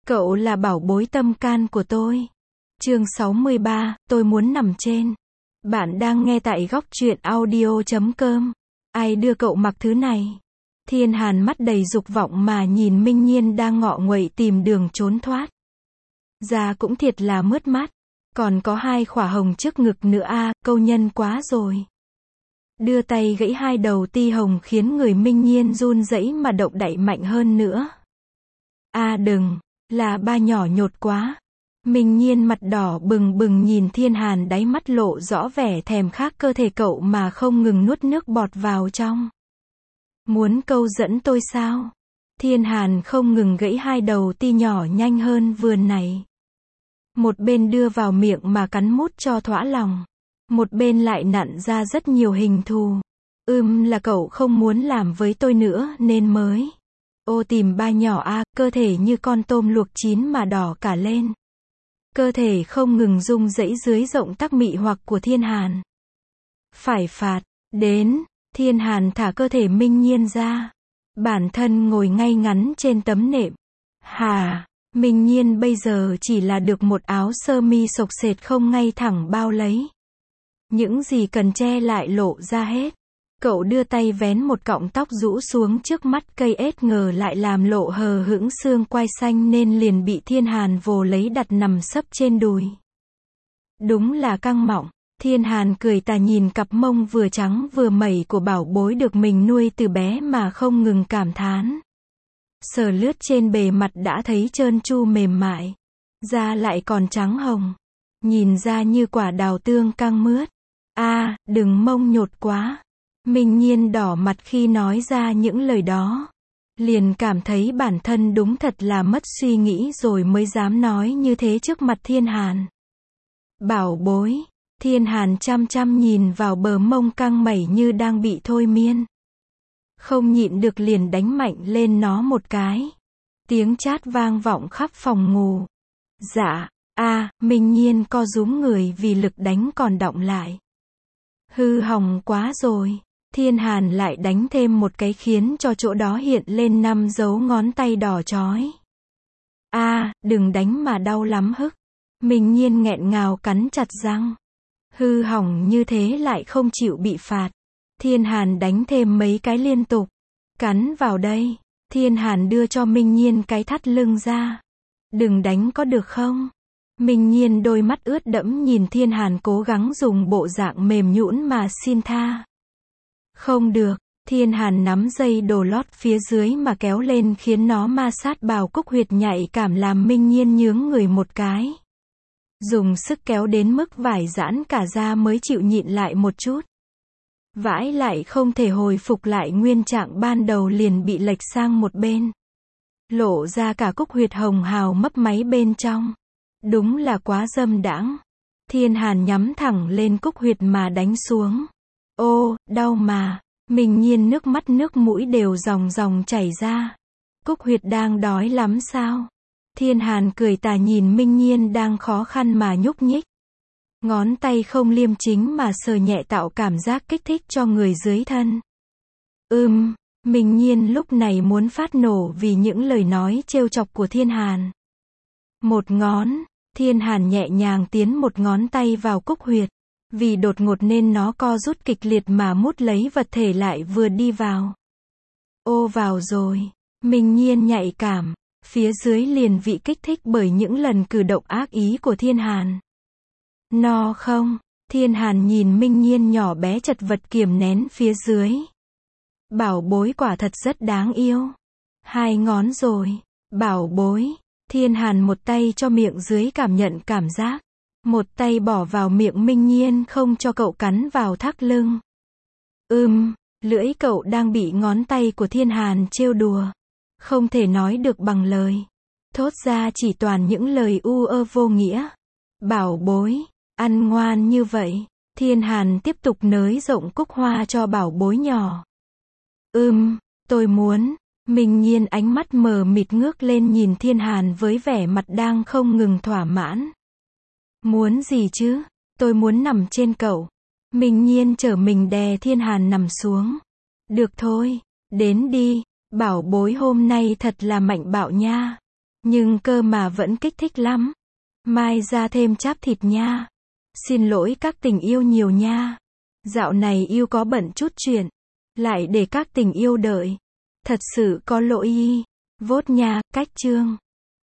Cậu là bảo bối tâm can của tôi. Chương 63, tôi muốn nằm trên. Bạn đang nghe tại góc truyện audio.com. Ai đưa cậu mặc thứ này? Thiên Hàn mắt đầy dục vọng mà nhìn Minh Nhiên đang ngọ nguậy tìm đường trốn thoát. Da cũng thiệt là mướt mát. Còn có 2 khỏa hồng trước ngực nữa a, câu nhân quá rồi. Đưa tay gãy 2 đầu ti hồng khiến người Minh Nhiên run rẩy mà động đậy mạnh hơn nữa. A đừng, là ba nhỏ nhột quá. Minh Nhiên mặt đỏ bừng bừng nhìn Thiên Hàn, đáy mắt lộ rõ vẻ thèm khát cơ thể cậu mà không ngừng nuốt nước bọt vào trong. Muốn câu dẫn tôi sao? Thiên Hàn không ngừng gãy 2 đầu ti nhỏ nhanh hơn vườn này. Một bên đưa vào miệng mà cắn mút cho thỏa lòng. Một bên lại nặn ra rất nhiều hình thù. Là cậu không muốn làm với tôi nữa nên mới. Ô tìm ba nhỏ a, cơ thể như con tôm luộc chín mà đỏ cả lên. Cơ thể không ngừng rung rẩy dưới rộng tắc mị hoặc của Thiên Hàn. Phải phạt, đến, Thiên Hàn thả cơ thể Minh Nhiên ra. Bản thân ngồi ngay ngắn trên tấm nệm. Hà, Minh Nhiên bây giờ chỉ là được một áo sơ mi xộc xệch không ngay thẳng bao lấy. Những gì cần che lại lộ ra hết. Cậu đưa tay vén một cọng tóc rũ xuống trước mắt cây ết ngờ lại làm lộ hờ hững xương quai xanh nên liền bị Thiên Hàn vồ lấy đặt nằm sấp trên đùi. Đúng là căng mọng. Thiên Hàn cười tà nhìn cặp mông vừa trắng vừa mẩy của bảo bối được mình nuôi từ bé mà không ngừng cảm thán. Sờ lướt trên bề mặt đã thấy trơn tru mềm mại. Da lại còn trắng hồng. Nhìn ra như quả đào tương căng mướt. A, đừng mông nhột quá. Minh Nhiên đỏ mặt khi nói ra những lời đó. Liền cảm thấy bản thân đúng thật là mất suy nghĩ rồi mới dám nói như thế trước mặt Thiên Hàn. Bảo bối. Thiên Hàn chăm chăm nhìn vào bờ mông căng mẩy như đang bị thôi miên. Không nhịn được liền đánh mạnh lên nó một cái. Tiếng chát vang vọng khắp phòng ngủ. Dạ, Minh Nhiên co rúm người vì lực đánh còn đọng lại. Hư hỏng quá rồi. Thiên Hàn lại đánh thêm một cái khiến cho chỗ đó hiện lên 5 dấu ngón tay đỏ chói. Đừng đánh mà đau lắm hức. Minh Nhiên nghẹn ngào cắn chặt răng. Hư hỏng như thế lại không chịu bị phạt. Thiên Hàn đánh thêm mấy cái liên tục. Cắn vào đây. Thiên Hàn đưa cho Minh Nhiên cái thắt lưng ra. Đừng đánh có được không? Minh Nhiên đôi mắt ướt đẫm nhìn Thiên Hàn cố gắng dùng bộ dạng mềm nhũn mà xin tha. Không được, Thiên Hàn nắm dây đồ lót phía dưới mà kéo lên khiến nó ma sát bào cúc huyệt nhạy cảm làm Minh Nhiên nhướng người một cái. Dùng sức kéo đến mức vải giãn cả da mới chịu nhịn lại một chút. Vãi lại không thể hồi phục lại nguyên trạng ban đầu liền bị lệch sang một bên. Lộ ra cả cúc huyệt hồng hào mấp máy bên trong. Đúng là quá dâm đãng. Thiên Hàn nhắm thẳng lên cúc huyệt mà đánh xuống. Ô, đau mà. Minh Nhiên nước mắt nước mũi đều ròng ròng chảy ra. Cúc huyệt đang đói lắm sao? Thiên Hàn cười tà nhìn Minh Nhiên đang khó khăn mà nhúc nhích. Ngón tay không liêm chính mà sờ nhẹ tạo cảm giác kích thích cho người dưới thân. Minh Nhiên lúc này muốn phát nổ vì những lời nói trêu chọc của Thiên Hàn. Một ngón, Thiên Hàn nhẹ nhàng tiến một ngón tay vào cúc huyệt. Vì đột ngột nên nó co rút kịch liệt mà mút lấy vật thể lại vừa đi vào. Ô vào rồi. Minh Nhiên nhạy cảm. Phía dưới liền bị kích thích bởi những lần cử động ác ý của Thiên Hàn. No không? Thiên Hàn nhìn Minh Nhiên nhỏ bé chật vật kiềm nén phía dưới. Bảo bối quả thật rất đáng yêu. 2 ngón rồi. Bảo bối. Thiên Hàn một tay cho miệng dưới cảm nhận cảm giác. Một tay bỏ vào miệng Minh Nhiên không cho cậu cắn vào thắt lưng. Lưỡi cậu đang bị ngón tay của Thiên Hàn trêu đùa. Không thể nói được bằng lời. Thốt ra chỉ toàn những lời u ơ vô nghĩa. Bảo bối, ăn ngoan như vậy. Thiên Hàn tiếp tục nới rộng cúc hoa cho bảo bối nhỏ. Tôi muốn. Minh Nhiên ánh mắt mờ mịt ngước lên nhìn Thiên Hàn với vẻ mặt đang không ngừng thỏa mãn. Muốn gì chứ? Tôi muốn nằm trên cậu. Minh Nhiên trở mình đè Thiên Hàn nằm xuống. Được thôi, đến đi. Bảo bối hôm nay thật là mạnh bạo nha. Nhưng cơ mà vẫn kích thích lắm. Mai ra thêm cháp thịt nha. Xin lỗi các tình yêu nhiều nha. Dạo này yêu có bận chút chuyện. Lại để các tình yêu đợi. Thật sự có lỗi y. Vốt nha, cách chương.